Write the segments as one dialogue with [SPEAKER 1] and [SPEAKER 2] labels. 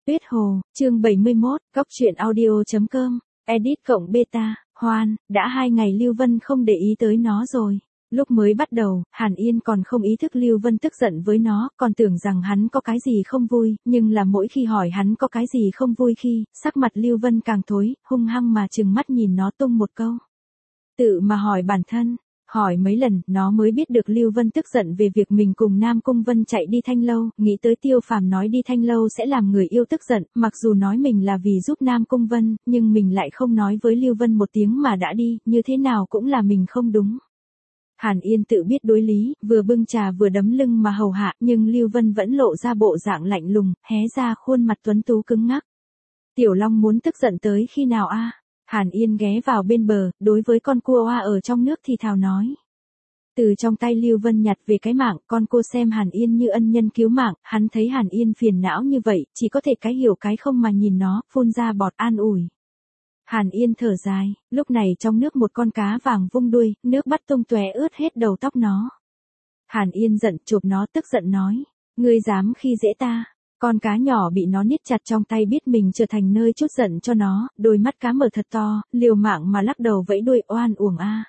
[SPEAKER 1] Tuyết Hồ, chương 71, Cóc truyện audio.com, edit cộng beta, Hoan, đã 2 ngày Lưu Vân không để ý tới nó rồi. Lúc mới bắt đầu, Hàn Yên còn không ý thức Lưu Vân tức giận với nó, còn tưởng rằng hắn có cái gì không vui, nhưng là mỗi khi hỏi hắn có cái gì không vui khi, sắc mặt Lưu Vân càng thối, hung hăng mà trừng mắt nhìn nó tung một câu. Tự mà hỏi bản thân. Hỏi mấy lần, nó mới biết được Lưu Vân tức giận về việc mình cùng Nam Cung Vân chạy đi Thanh Lâu, nghĩ tới Tiêu Phàm nói đi Thanh Lâu sẽ làm người yêu tức giận, mặc dù nói mình là vì giúp Nam Cung Vân, nhưng mình lại không nói với Lưu Vân một tiếng mà đã đi, như thế nào cũng là mình không đúng. Hàn Yên tự biết đối lý, vừa bưng trà vừa đấm lưng mà hầu hạ, nhưng Lưu Vân vẫn lộ ra bộ dạng lạnh lùng, hé ra khuôn mặt tuấn tú cứng ngắc. Tiểu Long muốn tức giận tới khi nào a? Hàn Yên ghé vào bên bờ, đối với con cua oa ở trong nước thì thào nói. Từ trong tay Lưu Vân nhặt về cái mạng, con cua xem Hàn Yên như ân nhân cứu mạng, hắn thấy Hàn Yên phiền não như vậy, chỉ có thể cái hiểu cái không mà nhìn nó, phun ra bọt an ủi. Hàn Yên thở dài, lúc này trong nước một con cá vàng vung đuôi, nước bắt tung tóe ướt hết đầu tóc nó. Hàn Yên giận chụp nó tức giận nói, ngươi dám khi dễ ta. Con cá nhỏ bị nó niết chặt trong tay biết mình trở thành nơi chút giận cho nó, đôi mắt cá mở thật to, liều mạng mà lắc đầu vẫy đuôi oan uổng a.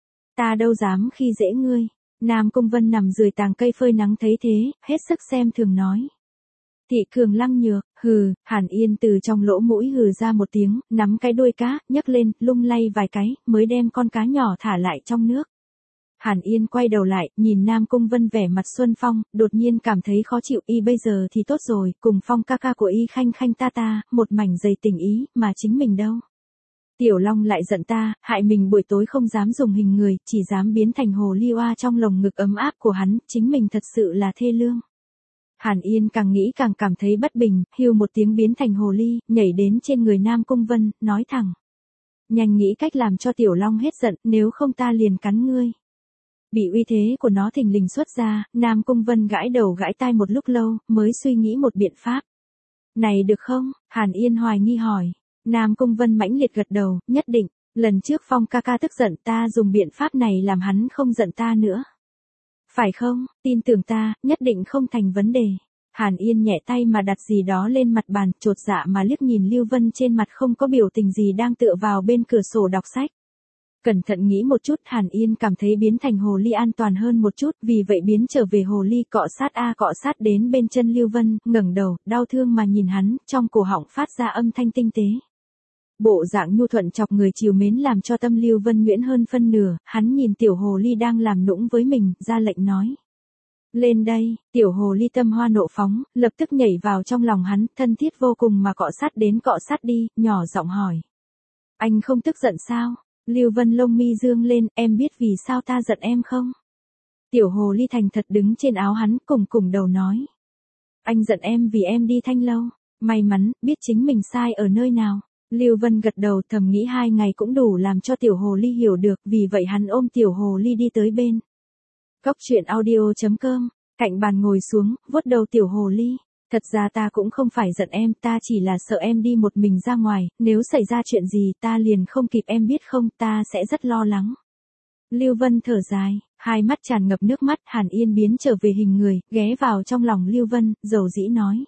[SPEAKER 1] Ta đâu dám khi dễ ngươi. Nam Cung Vân nằm dưới tàng cây phơi nắng thấy thế, hết sức xem thường nói. Thị Cường lăng nhược, hừ, Hàn Yên từ trong lỗ mũi hừ ra một tiếng, nắm cái đuôi cá, nhấc lên, lung lay vài cái, mới đem con cá nhỏ thả lại trong nước. Hàn Yên quay đầu lại, nhìn Nam Cung Vân vẻ mặt xuân phong, đột nhiên cảm thấy khó chịu, y bây giờ thì tốt rồi, cùng Phong ca ca của y khanh khanh ta, một mảnh dày tình ý, mà chính mình đâu. Tiểu Long lại giận ta, hại mình buổi tối không dám dùng hình người, chỉ dám biến thành hồ ly oa trong lồng ngực ấm áp của hắn, chính mình thật sự là thê lương. Hàn Yên càng nghĩ càng cảm thấy bất bình, hưu một tiếng biến thành hồ ly, nhảy đến trên người Nam Cung Vân, nói thẳng. Nhanh nghĩ cách làm cho Tiểu Long hết giận, nếu không ta liền cắn ngươi. Bị uy thế của nó thình lình xuất ra, Nam Cung Vân gãi đầu gãi tai một lúc lâu, mới suy nghĩ một biện pháp. Này được không? Hàn Yên hoài nghi hỏi. Nam Cung Vân mãnh liệt gật đầu, nhất định, lần trước Phong ca ca tức giận ta dùng biện pháp này làm hắn không giận ta nữa. Phải không, tin tưởng ta, nhất định không thành vấn đề. Hàn Yên nhẹ tay mà đặt gì đó lên mặt bàn, chột dạ mà liếc nhìn Lưu Vân trên mặt không có biểu tình gì đang tựa vào bên cửa sổ đọc sách. Cẩn thận nghĩ một chút, Hàn Yên cảm thấy biến thành hồ ly an toàn hơn một chút, vì vậy biến trở về hồ ly cọ sát đến bên chân Lưu Vân, ngẩng đầu, đau thương mà nhìn hắn, trong cổ họng phát ra âm thanh tinh tế. Bộ dạng nhu thuận chọc người chiều mến làm cho tâm Lưu Vân nhuyễn hơn phân nửa, hắn nhìn tiểu hồ ly đang làm nũng với mình, ra lệnh nói. Lên đây, tiểu hồ ly tâm hoa nộ phóng, lập tức nhảy vào trong lòng hắn, thân thiết vô cùng mà cọ sát đi, nhỏ giọng hỏi. Anh không tức giận sao? Lưu Vân lông mi dương lên, em biết vì sao ta giận em không? Tiểu hồ ly thành thật đứng trên áo hắn, cùng đầu nói. Anh giận em vì em đi Thanh Lâu, may mắn, biết chính mình sai ở nơi nào. Lưu Vân gật đầu thầm nghĩ 2 ngày cũng đủ làm cho tiểu hồ ly hiểu được, vì vậy hắn ôm tiểu hồ ly đi tới bên. Cóc truyện audio.com, cạnh bàn ngồi xuống, vuốt đầu tiểu hồ ly. Thật ra ta cũng không phải giận em, ta chỉ là sợ em đi một mình ra ngoài, nếu xảy ra chuyện gì ta liền không kịp em biết không, ta sẽ rất lo lắng. Lưu Vân thở dài, hai mắt tràn ngập nước mắt, Hàn Yên biến trở về hình người, ghé vào trong lòng Lưu Vân, dầu dĩ nói.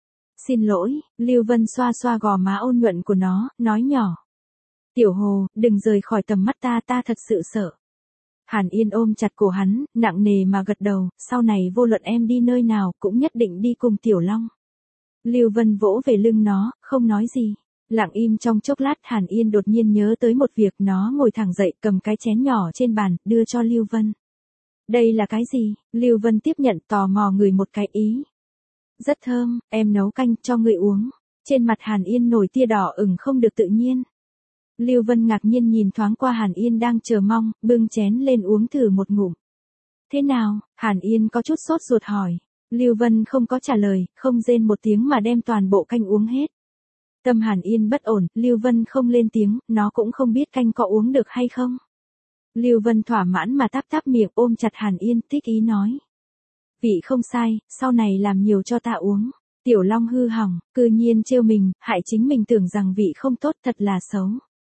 [SPEAKER 1] Xin lỗi, Lưu Vân xoa xoa gò má ôn nhuận của nó, nói nhỏ. Tiểu Hồ, đừng rời khỏi tầm mắt ta thật sự sợ. Hàn Yên ôm chặt cổ hắn, nặng nề mà gật đầu, sau này vô luận em đi nơi nào cũng nhất định đi cùng Tiểu Long. Lưu Vân vỗ về lưng nó, không nói gì. Lặng im trong chốc lát, Hàn Yên đột nhiên nhớ tới một việc, nó ngồi thẳng dậy cầm cái chén nhỏ trên bàn, đưa cho Lưu Vân. Đây là cái gì? Lưu Vân tiếp nhận tò mò ngửi một cái ý. Rất thơm, em nấu canh cho người uống. Trên mặt Hàn Yên nổi tia đỏ ửng không được tự nhiên. Lưu Vân ngạc nhiên nhìn thoáng qua Hàn Yên đang chờ mong, bưng chén lên uống thử một ngụm. Thế nào? Hàn Yên có chút sốt ruột hỏi. Lưu Vân không có trả lời, không rên một tiếng mà đem toàn bộ canh uống hết. Tâm Hàn Yên bất ổn, Lưu Vân không lên tiếng, nó cũng không biết canh có uống được hay không. Lưu Vân thỏa mãn mà táp miệng ôm chặt Hàn Yên, thích ý nói. Vị không sai, sau này làm nhiều cho ta uống. Tiểu Long hư hỏng, cư nhiên trêu mình, hại chính mình tưởng rằng vị không tốt, thật là xấu.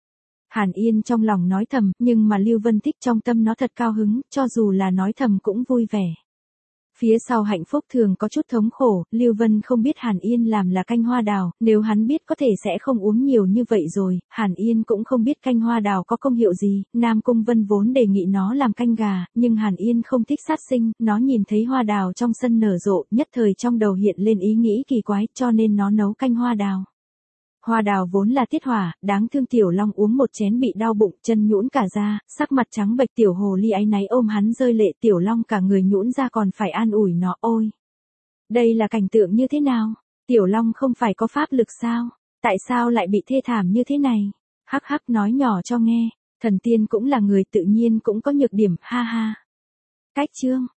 [SPEAKER 1] Hàn Yên trong lòng nói thầm, nhưng mà Lưu Vân thích trong tâm nó thật cao hứng, cho dù là nói thầm cũng vui vẻ. Phía sau hạnh phúc thường có chút thống khổ, Lưu Vân không biết Hàn Yên làm là canh hoa đào, nếu hắn biết có thể sẽ không uống nhiều như vậy rồi, Hàn Yên cũng không biết canh hoa đào có công hiệu gì, Nam Cung Vân vốn đề nghị nó làm canh gà, nhưng Hàn Yên không thích sát sinh, nó nhìn thấy hoa đào trong sân nở rộ, nhất thời trong đầu hiện lên ý nghĩ kỳ quái, cho nên nó nấu canh hoa đào. Hoa đào vốn là tiết hỏa, đáng thương Tiểu Long uống một chén bị đau bụng, chân nhũn cả ra, sắc mặt trắng bệch. Tiểu hồ ly áy náy ôm hắn rơi lệ, Tiểu Long cả người nhũn ra còn phải an ủi nó. Ôi! Đây là cảnh tượng như thế nào? Tiểu Long không phải có pháp lực sao? Tại sao lại bị thê thảm như thế này? Hắc hắc nói nhỏ cho nghe, thần tiên cũng là người tự nhiên cũng có nhược điểm, ha ha. Cách chương